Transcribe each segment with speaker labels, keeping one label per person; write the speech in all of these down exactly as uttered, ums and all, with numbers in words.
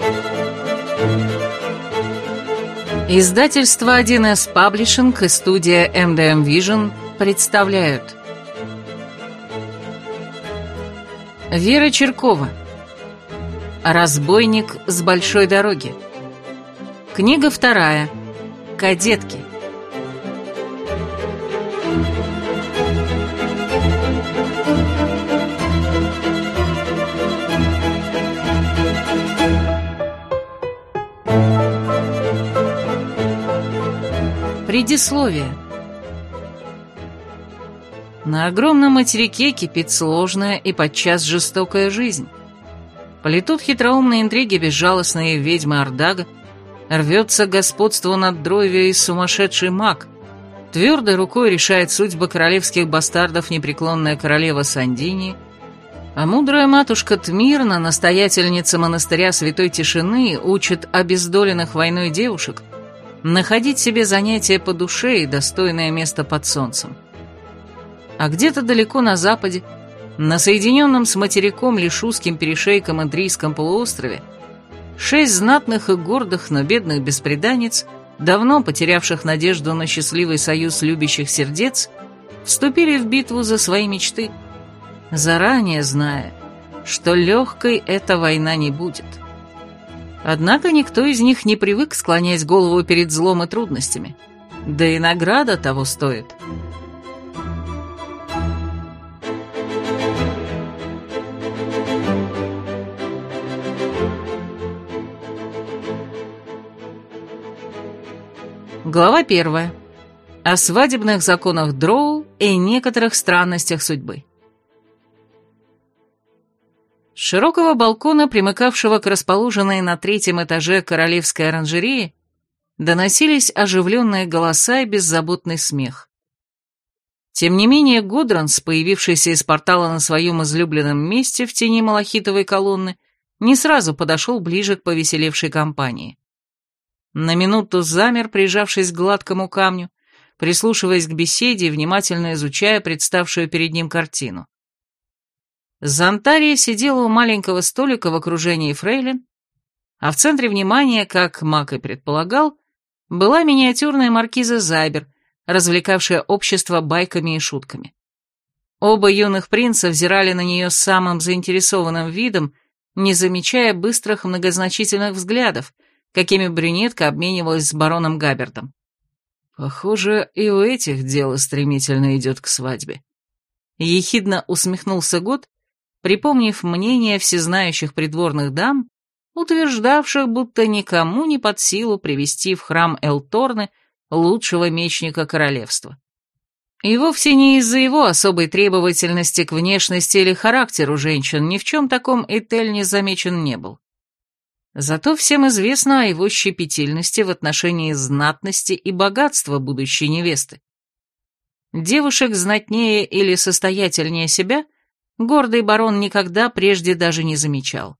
Speaker 1: Издательство один эс Publishing и студия эм дэ эм Vision представляют Вера Чиркова. Разбойник с большой дороги. Книга вторая. Кадетки. Предисловие. На огромном материке кипит сложная и подчас жестокая жизнь. Плетут хитроумные интриги безжалостные ведьмы Ордага, рвется к господству над Дройве и сумасшедший маг, твердой рукой решает судьбы королевских бастардов непреклонная королева Сандини, а мудрая матушка Тмирна, настоятельница монастыря Святой Тишины, учит обездоленных войной девушек находить себе занятия по душе и достойное место под солнцем. А где-то далеко на западе, на соединенном с материком лишь узким перешейком Идрийском полуострове, шесть знатных и гордых, но бедных бесприданниц, давно потерявших надежду на счастливый союз любящих сердец, вступили в битву за свои мечты, заранее зная, что легкой эта война не будет. Однако никто из них не привык склонять голову перед злом и трудностями, да и награда того стоит. Глава первая. О свадебных законах Дроу и некоторых странностях судьбы. С широкого балкона, примыкавшего к расположенной на третьем этаже королевской оранжереи, доносились оживленные голоса и беззаботный смех. Тем не менее Годранс, появившийся из портала на своем излюбленном месте в тени малахитовой колонны, не сразу подошел ближе к повеселевшей компании. На минуту замер, прижавшись к гладкому камню, прислушиваясь к беседе и внимательно изучая представшую перед ним картину. Зонтария сидела у маленького столика в окружении фрейлин, а в центре внимания, как маг и предполагал, была миниатюрная маркиза Зайбер, развлекавшая общество байками и шутками. Оба юных принца взирали на нее с самым заинтересованным видом, не замечая быстрых многозначительных взглядов, какими брюнетка обменивалась с бароном Габбертом. Похоже, и у этих дело стремительно идет к свадьбе. Ехидно усмехнулся Год, припомнив мнение всезнающих придворных дам, утверждавших, будто никому не под силу привести в храм Элторны лучшего мечника королевства. И вовсе не из-за его особой требовательности к внешности или характеру женщин, ни в чем таком Этель не замечен не был. Зато всем известно о его щепетильности в отношении знатности и богатства будущей невесты. Девушек знатнее или состоятельнее себя гордый барон никогда прежде даже не замечал.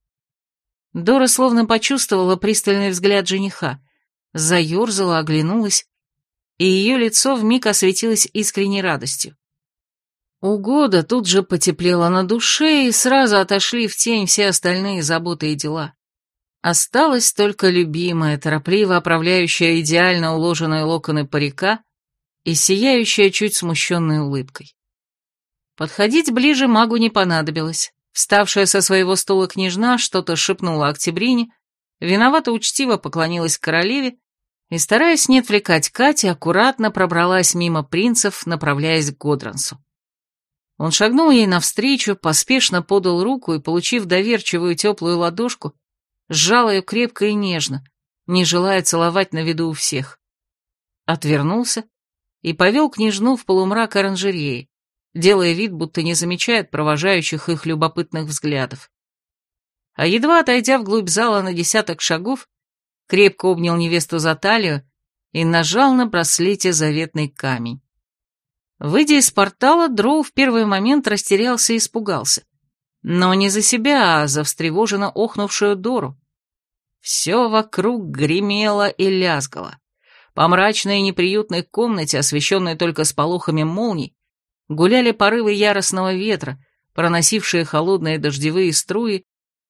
Speaker 1: Дора словно почувствовала пристальный взгляд жениха, заерзала, оглянулась, и ее лицо вмиг осветилось искренней радостью. У Года тут же потеплело на душе, и сразу отошли в тень все остальные заботы и дела. Осталась только любимая, торопливо оправляющая идеально уложенные локоны парика и сияющая чуть смущенной улыбкой. Подходить ближе магу не понадобилось. Вставшая со своего стула княжна что-то шепнула Октябрине, виновато учтиво поклонилась королеве и, стараясь не отвлекать Кати, аккуратно пробралась мимо принцев, направляясь к Годрансу. Он шагнул ей навстречу, поспешно подал руку и, получив доверчивую теплую ладошку, сжал ее крепко и нежно, не желая целовать на виду у всех. Отвернулся и повел княжну в полумрак оранжереи, делая вид, будто не замечает провожающих их любопытных взглядов. А едва отойдя вглубь зала на десяток шагов, крепко обнял невесту за талию и нажал на браслете заветный камень. Выйдя из портала, Дроу в первый момент растерялся и испугался. Но не за себя, а за встревоженно охнувшую Дору. Все вокруг гремело и лязгало. По мрачной и неприютной комнате, освещенной только сполохами молний, гуляли порывы яростного ветра, проносившие холодные дождевые струи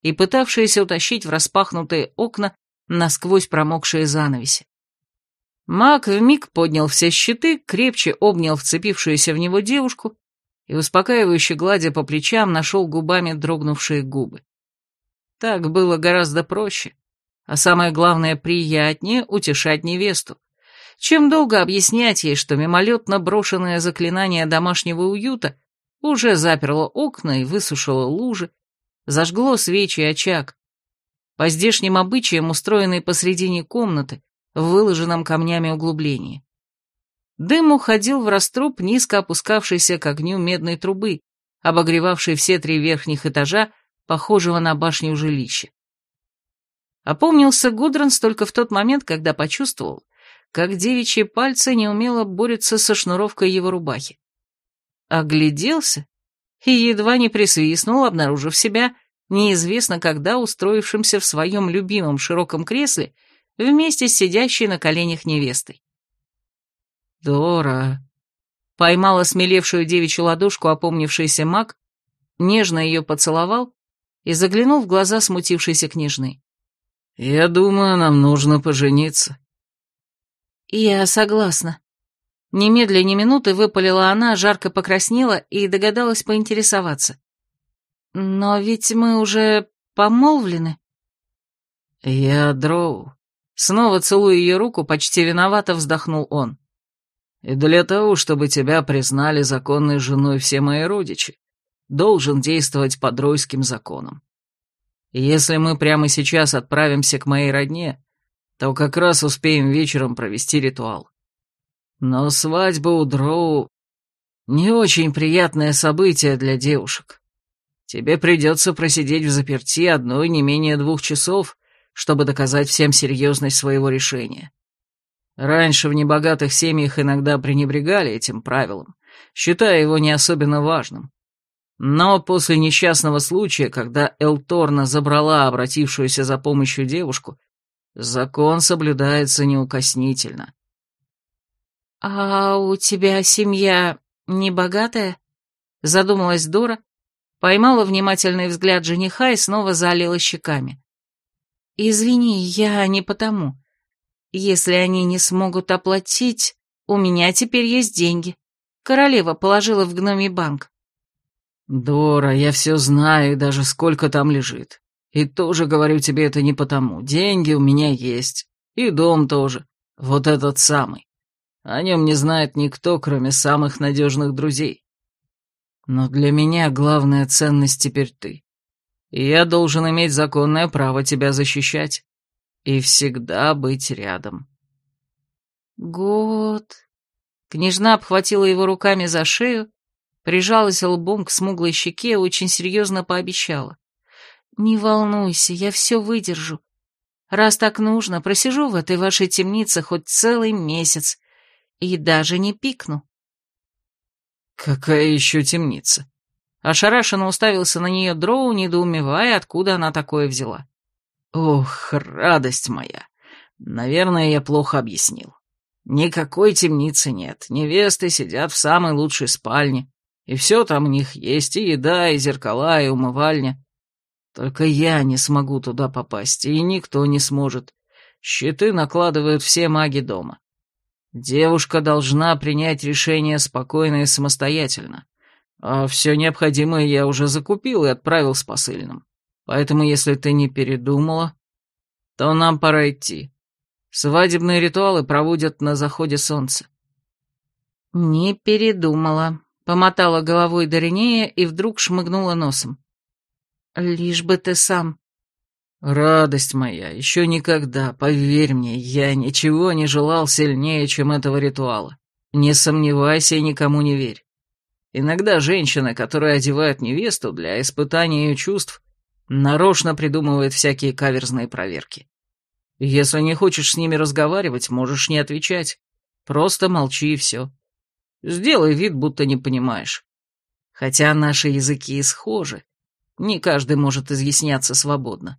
Speaker 1: и пытавшиеся утащить в распахнутые окна насквозь промокшие занавеси. Маг вмиг поднял все щиты, крепче обнял вцепившуюся в него девушку и, успокаивающе гладя по плечам, нашел губами дрогнувшие губы. Так было гораздо проще, а самое главное, приятнее утешать невесту, чем долго объяснять ей, что мимолетно брошенное заклинание домашнего уюта уже заперло окна и высушило лужи, зажгло свечи и очаг, по здешним обычаям устроенный посредине комнаты, в выложенном камнями углублении. Дым уходил в раструб низко опускавшейся к огню медной трубы, обогревавшей все три верхних этажа, похожего на башню жилища. Опомнился Гудранс только в тот момент, когда почувствовал, как девичьи пальцы неумело борются со шнуровкой его рубахи. Огляделся и едва не присвистнул, обнаружив себя неизвестно когда устроившимся в своем любимом широком кресле вместе с сидящей на коленях невестой. «Дора!» — поймал осмелевшую девичью ладошку опомнившийся маг, нежно ее поцеловал и заглянул в глаза смутившейся княжны. «Я думаю, нам нужно пожениться». «Я согласна». Немедля ни минуты выпалила она, жарко покраснела и догадалась поинтересоваться. «Но ведь мы уже помолвлены». «Я Дроу». Снова целуя ее руку, почти виновато вздохнул он. «И для того, чтобы тебя признали законной женой все мои родичи, должен действовать по дройским законам. И если мы прямо сейчас отправимся к моей родне, то как раз успеем вечером провести ритуал. Но свадьба у Дроу — не очень приятное событие для девушек. Тебе придется просидеть в заперти одной не менее двух часов, чтобы доказать всем серьезность своего решения. Раньше в небогатых семьях иногда пренебрегали этим правилом, считая его не особенно важным. Но после несчастного случая, когда Элторна забрала обратившуюся за помощью девушку, закон соблюдается неукоснительно. «А у тебя семья небогатая?» — задумалась Дора, поймала внимательный взгляд жениха и снова залила щеками. «Извини, я не потому. Если они не смогут оплатить, у меня теперь есть деньги. Королева положила в гномий банк». «Дора, я все знаю, и даже сколько там лежит. И тоже говорю тебе это не потому. Деньги у меня есть. И дом тоже. Вот этот самый. О нем не знает никто, кроме самых надежных друзей. Но для меня главная ценность теперь ты. И я должен иметь законное право тебя защищать. И всегда быть рядом». «Год...» Княжна обхватила его руками за шею, прижалась лбом к смуглой щеке и очень серьезно пообещала. «Не волнуйся, я все выдержу. Раз так нужно, просижу в этой вашей темнице хоть целый месяц и даже не пикну». «Какая еще темница?» Ошарашенно уставился на нее Дроу, недоумевая, откуда она такое взяла. «Ох, радость моя! Наверное, я плохо объяснил. Никакой темницы нет, невесты сидят в самой лучшей спальне, и все там у них есть, и еда, и зеркала, и умывальня. Только я не смогу туда попасть, и никто не сможет. Щиты накладывают все маги дома. Девушка должна принять решение спокойно и самостоятельно. А все необходимое я уже закупил и отправил с посыльным. Поэтому, если ты не передумала, то нам пора идти. Свадебные ритуалы проводят на заходе солнца». «Не передумала», — помотала головой Доринея и вдруг шмыгнула носом. «Лишь бы ты сам». «Радость моя, еще никогда, поверь мне, я ничего не желал сильнее, чем этого ритуала. Не сомневайся и никому не верь. Иногда женщины, которые одевают невесту для испытания ее чувств, нарочно придумывают всякие каверзные проверки. Если не хочешь с ними разговаривать, можешь не отвечать. Просто молчи и все. Сделай вид, будто не понимаешь. Хотя наши языки и схожи, не каждый может изъясняться свободно».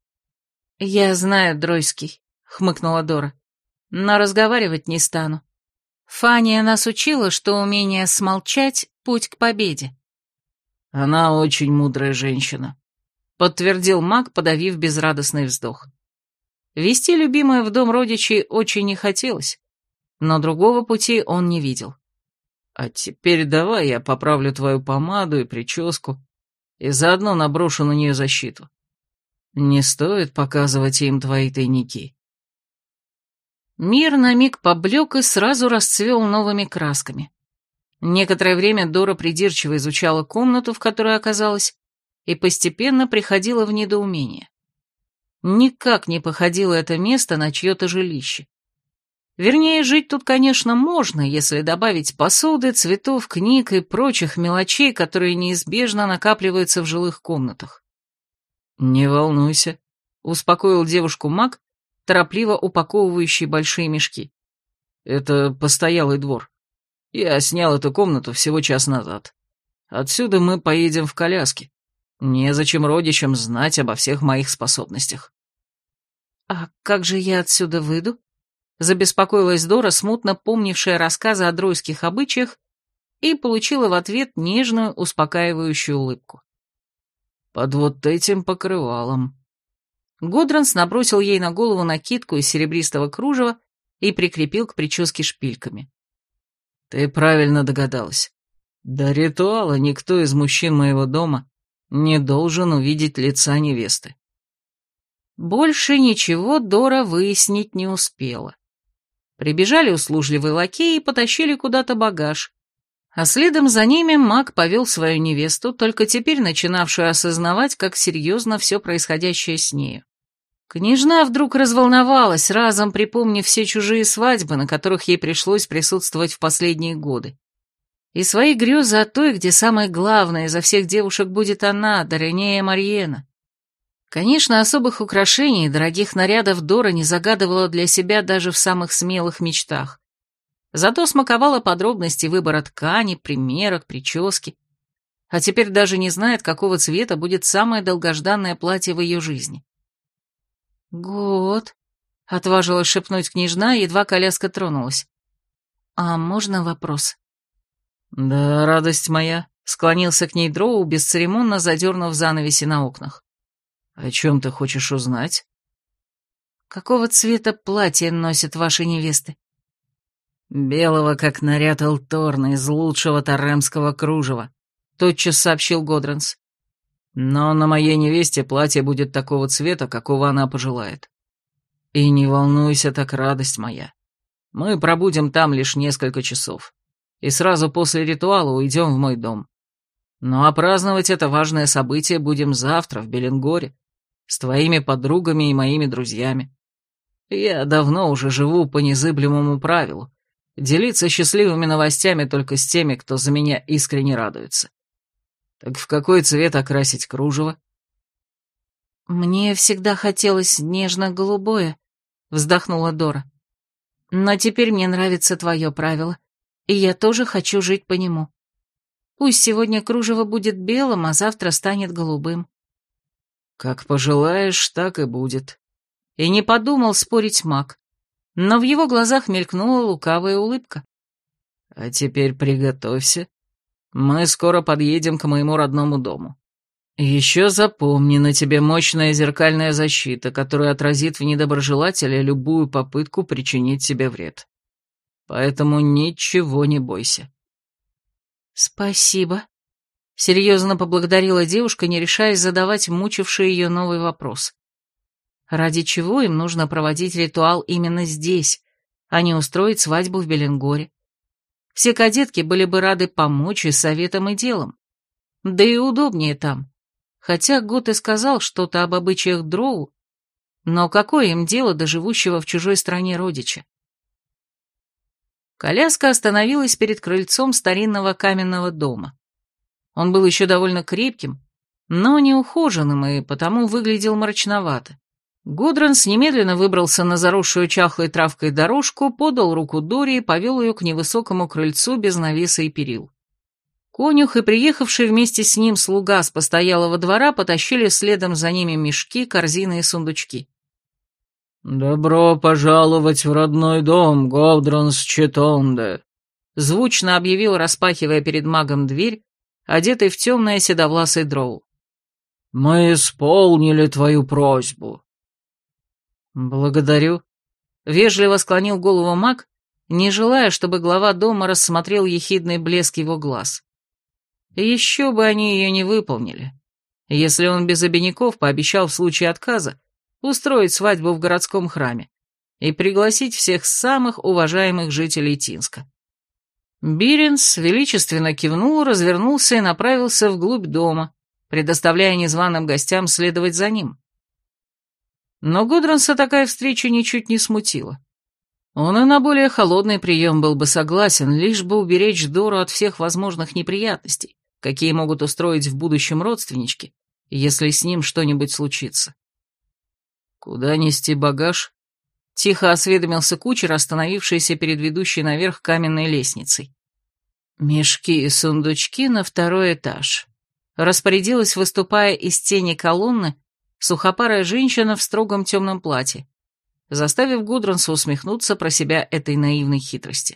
Speaker 1: «Я знаю дройский», — хмыкнула Дора, — «но разговаривать не стану. Фания нас учила, что умение смолчать — путь к победе». «Она очень мудрая женщина», — подтвердил маг, подавив безрадостный вздох. Вести любимое в дом родичей очень не хотелось, но другого пути он не видел. «А теперь давай я поправлю твою помаду и прическу, и заодно наброшу на нее защиту. Не стоит показывать им твои тайники». Мир на миг поблек и сразу расцвел новыми красками. Некоторое время Дора придирчиво изучала комнату, в которой оказалась, и постепенно приходила в недоумение. Никак не походило это место на чье-то жилище. Вернее, жить тут, конечно, можно, если добавить посуды, цветов, книг и прочих мелочей, которые неизбежно накапливаются в жилых комнатах. «Не волнуйся», — успокоил девушку маг, торопливо упаковывающий большие мешки. «Это постоялый двор. Я снял эту комнату всего час назад. Отсюда мы поедем в коляске. Незачем родичам знать обо всех моих способностях». «А как же я отсюда выйду?» Забеспокоилась Дора, смутно помнившая рассказы о дройских обычаях, и получила в ответ нежную, успокаивающую улыбку. «Под вот этим покрывалом». Годранс набросил ей на голову накидку из серебристого кружева и прикрепил к прическе шпильками. «Ты правильно догадалась. До ритуала никто из мужчин моего дома не должен увидеть лица невесты». Больше ничего Дора выяснить не успела. Прибежали услужливые лакеи и потащили куда-то багаж, а следом за ними маг повел свою невесту, только теперь начинавшую осознавать, как серьезно все происходящее с нею. Княжна вдруг разволновалась, разом припомнив все чужие свадьбы, на которых ей пришлось присутствовать в последние годы. И свои грезы о той, где самое главное изо всех девушек будет она, Доринея Марьена. Конечно, особых украшений и дорогих нарядов Дора не загадывала для себя даже в самых смелых мечтах. Зато смаковала подробности выбора ткани, примерок, прически. А теперь даже не знает, какого цвета будет самое долгожданное платье в ее жизни. «Год», — отважилась шепнуть княжна, едва коляска тронулась. «А можно вопрос?» «Да, радость моя», — склонился к ней Дроу, бесцеремонно задернув занавеси на окнах. «О чем ты хочешь узнать?» «Какого цвета платье носят ваши невесты?» «Белого, как наряд Элторна из лучшего таремского кружева», — тотчас сообщил Годранс. «Но на моей невесте платье будет такого цвета, какого она пожелает. И не волнуйся так, радость моя. Мы пробудем там лишь несколько часов, и сразу после ритуала уйдем в мой дом. Ну а праздновать это важное событие будем завтра в Беленгоре, с твоими подругами и моими друзьями. Я давно уже живу по незыблемому правилу — делиться счастливыми новостями только с теми, кто за меня искренне радуется. Так в какой цвет окрасить кружево?» «Мне всегда хотелось нежно-голубое», — вздохнула Дора. «Но теперь мне нравится твое правило, и я тоже хочу жить по нему. Пусть сегодня кружево будет белым, а завтра станет голубым». «Как пожелаешь, так и будет». И не подумал спорить маг, но в его глазах мелькнула лукавая улыбка. «А теперь приготовься. Мы скоро подъедем к моему родному дому. Еще запомни, на тебе мощная зеркальная защита, которая отразит в недоброжелателя любую попытку причинить себе вред. Поэтому ничего не бойся». «Спасибо», — серьезно поблагодарила девушка, не решаясь задавать мучивший ее новый вопрос. Ради чего им нужно проводить ритуал именно здесь, а не устроить свадьбу в Беленгоре? Все кадетки были бы рады помочь и советом, и делом. Да и удобнее там. Хотя Гот и сказал что-то об обычаях дроу, но какое им дело до живущего в чужой стране родича? Коляска остановилась перед крыльцом старинного каменного дома. Он был еще довольно крепким, но неухоженным и потому выглядел мрачновато. Годранс немедленно выбрался на заросшую чахлой травкой дорожку, подал руку Доре и повел ее к невысокому крыльцу без навеса и перил. Конюх и приехавший вместе с ним слуга с постоялого двора потащили следом за ними мешки, корзины и сундучки. «Добро пожаловать в родной дом, Годранс Четонде», — звучно объявил, распахивая перед магом дверь, одетый в темное седовласый дроу.
Speaker 2: Мы исполнили твою просьбу».
Speaker 1: «Благодарю», — вежливо склонил голову маг, не желая, чтобы глава дома рассмотрел ехидный блеск его глаз. Еще бы они ее не выполнили, если он без обиняков пообещал в случае отказа устроить свадьбу в городском храме и пригласить всех самых уважаемых жителей Тинска. Биренс величественно кивнул, развернулся и направился вглубь дома, предоставляя незваным гостям следовать за ним. Но Гудранса такая встреча ничуть не смутила. Он и на более холодный прием был бы согласен, лишь бы уберечь Дору от всех возможных неприятностей, какие могут устроить в будущем родственнички, если с ним что-нибудь случится. «Куда нести багаж?» — тихо осведомился кучер, остановившийся перед ведущей наверх каменной лестницей. «Мешки и сундучки на второй этаж», — распорядилась, выступая из тени колонны, сухопарая женщина в строгом темном платье, заставив Гудранса усмехнуться про себя этой наивной хитрости.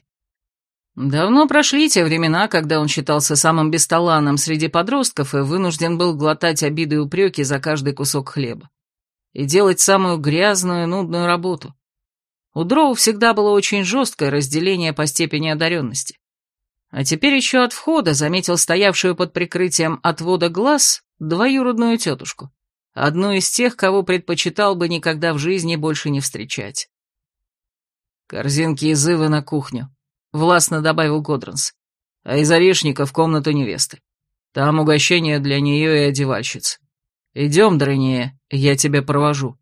Speaker 1: Давно прошли те времена, когда он считался самым бесталанным среди подростков и вынужден был глотать обиды и упреки за каждый кусок хлеба и делать самую грязную и нудную работу. У дроу всегда было очень жесткое разделение по степени одаренности. А теперь еще от входа заметил стоявшую под прикрытием отвода глаз двоюродную тетушку, одну из тех, кого предпочитал бы никогда в жизни больше не встречать. «Корзинки из ивы на кухню», — властно добавил Годранс, «а из орешника в комнату невесты. Там угощение для нее и одевальщиц. Идем, Доринея, я тебя провожу».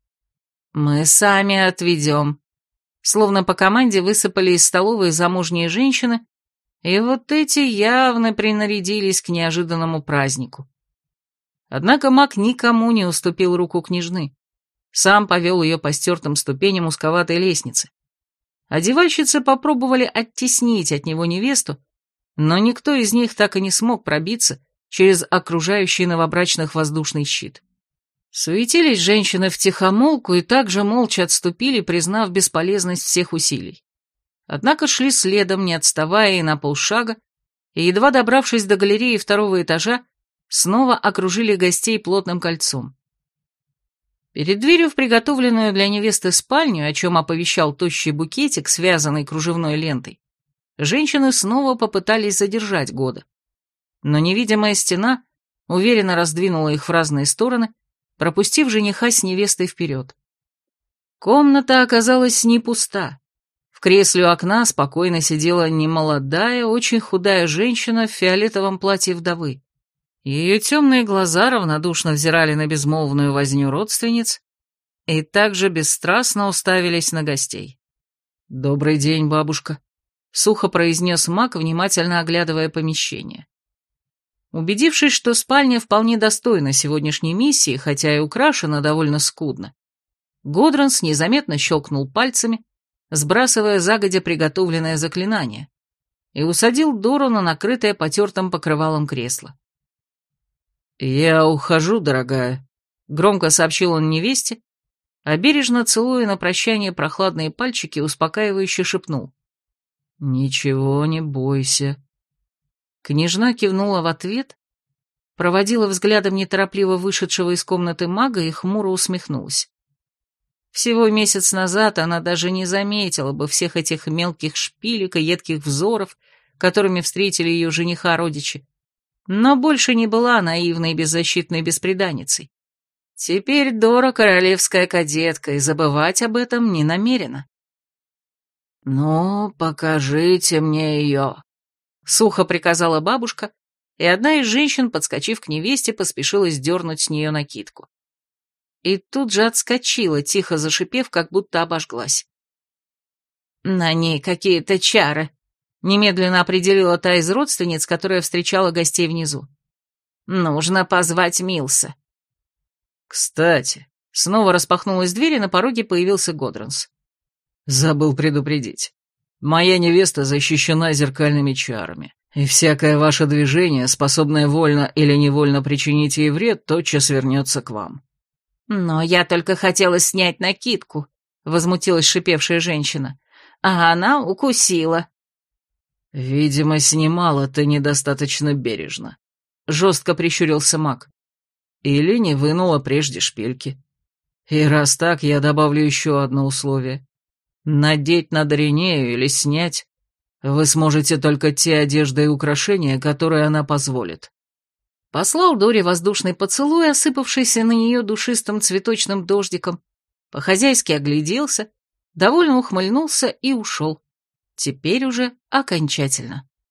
Speaker 1: «Мы сами отведем». Словно по команде высыпали из столовой замужние женщины, и вот эти явно принарядились к неожиданному празднику. Однако маг никому не уступил руку княжны. Сам повел ее по стертым ступеням узковатой лестницы. Одевальщицы попробовали оттеснить от него невесту, но никто из них так и не смог пробиться через окружающий новобрачных воздушный щит. Суетились женщины втихомолку и также молча отступили, признав бесполезность всех усилий. Однако шли следом, не отставая и на полшага, и, едва добравшись до галереи второго этажа, снова окружили гостей плотным кольцом. Перед дверью в приготовленную для невесты спальню, о чем оповещал тощий букетик, связанный кружевной лентой, женщины снова попытались задержать Года. Но невидимая стена уверенно раздвинула их в разные стороны, пропустив жениха с невестой вперед. Комната оказалась не пуста. В кресле у окна спокойно сидела немолодая, очень худая женщина в фиолетовом платье вдовы. Ее темные глаза равнодушно взирали на безмолвную возню родственниц и также бесстрастно уставились на гостей. «Добрый день, бабушка», — сухо произнес маг, внимательно оглядывая помещение. Убедившись, что спальня вполне достойна сегодняшней миссии, хотя и украшена довольно скудно, Годранс незаметно щелкнул пальцами, сбрасывая загодя приготовленное заклинание, и усадил Дору на накрытое потертым покрывалом кресло. «Я ухожу, дорогая», — громко сообщил он невесте, а бережно целуя на прощание прохладные пальчики, успокаивающе шепнул: «Ничего не бойся». Княжна кивнула в ответ, проводила взглядом неторопливо вышедшего из комнаты мага и хмуро усмехнулась. Всего месяц назад она даже не заметила бы всех этих мелких шпилек и едких взоров, которыми встретили ее жениха родичи, но больше не была наивной и беззащитной бесприданницей. Теперь Дора королевская кадетка, и забывать об этом не намерена. «Ну, покажите мне ее», — сухо приказала бабушка, и одна из женщин, подскочив к невесте, поспешила сдернуть с нее накидку. И тут же отскочила, тихо зашипев, как будто обожглась. «На ней какие-то чары», — немедленно определила та из родственниц, которая встречала гостей внизу. «Нужно позвать Милса». «Кстати», — снова распахнулась дверь, и на пороге появился Годранс. «Забыл предупредить. Моя невеста защищена зеркальными чарами, и всякое ваше движение, способное вольно или невольно причинить ей вред, тотчас вернется к вам». «Но я только хотела снять накидку», — возмутилась шипевшая женщина, — «а она укусила». «Видимо, снимала ты недостаточно бережно», — жестко прищурился маг.
Speaker 2: Или не вынула прежде шпильки. И раз так, я добавлю еще одно условие. Надеть на Доринею или снять вы сможете только те одежды и украшения, которые она позволит.
Speaker 1: Послал Доре воздушный поцелуй, осыпавшийся на нее душистым цветочным дождиком, по-хозяйски огляделся, довольно ухмыльнулся и ушел. Теперь уже окончательно.